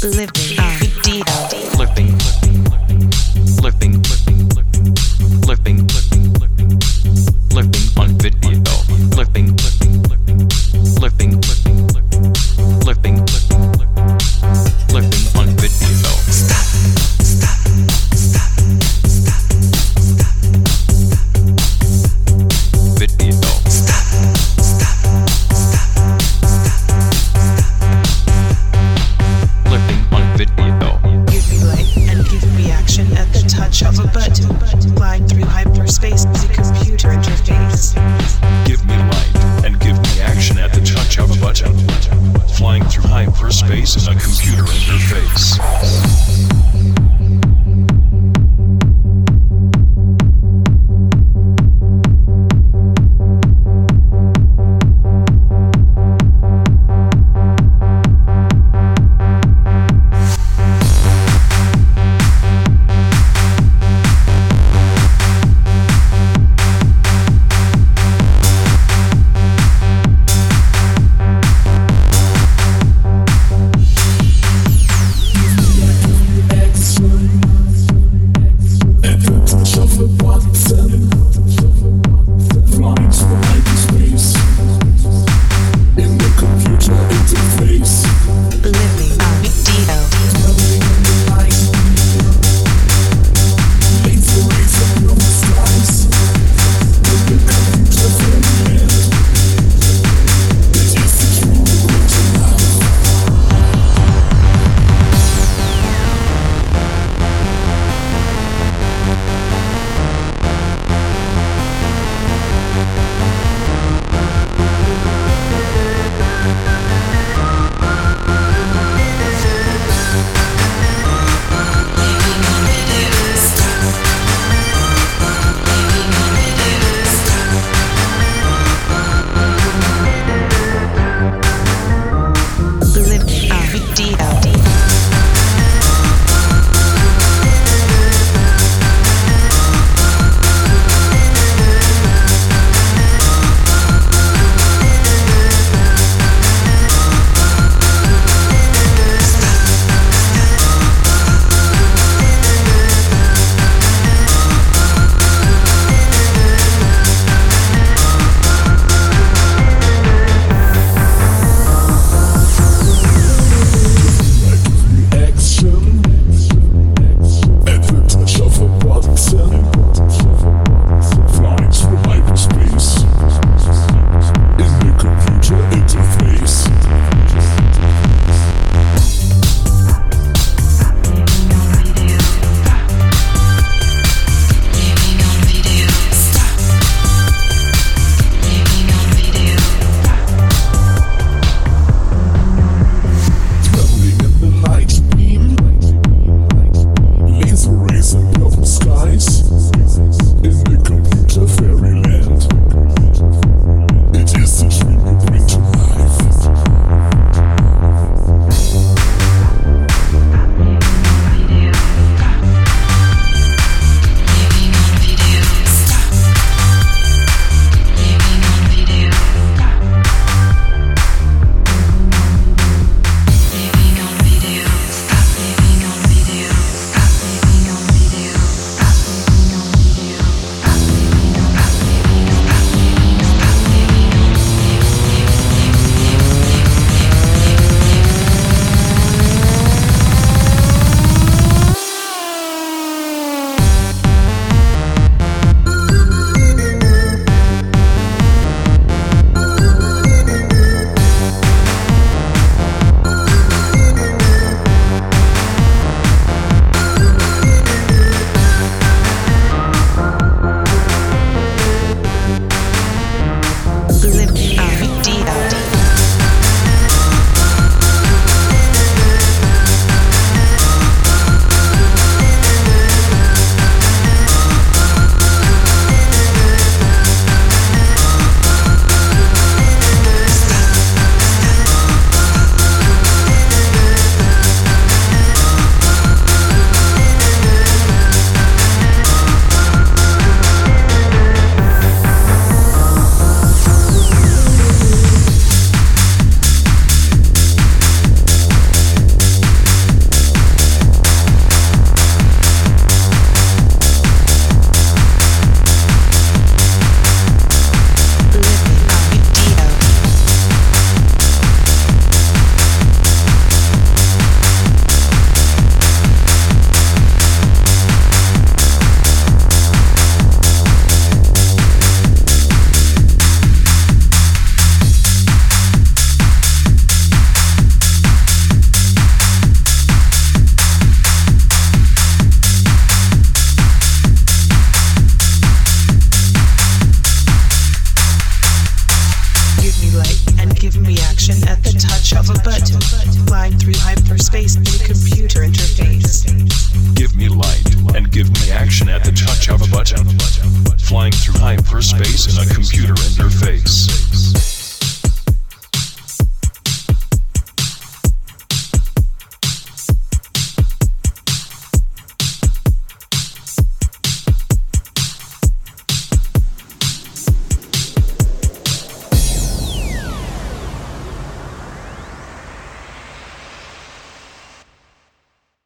living on video. Living, living, living, living on video. Living, living, living, living on video. Stop, stop, stop, stop, stop. Video. Stop, stop, stop, stop. Living on video. Give me light and give me action at the touch of a button. Flying through hyperspace, the computer interface. Give me light and give me action at the touch of a button. Flying through hyperspace in a computer interface. Give me action at the touch of a button. Flying through hyperspace in a computer interface.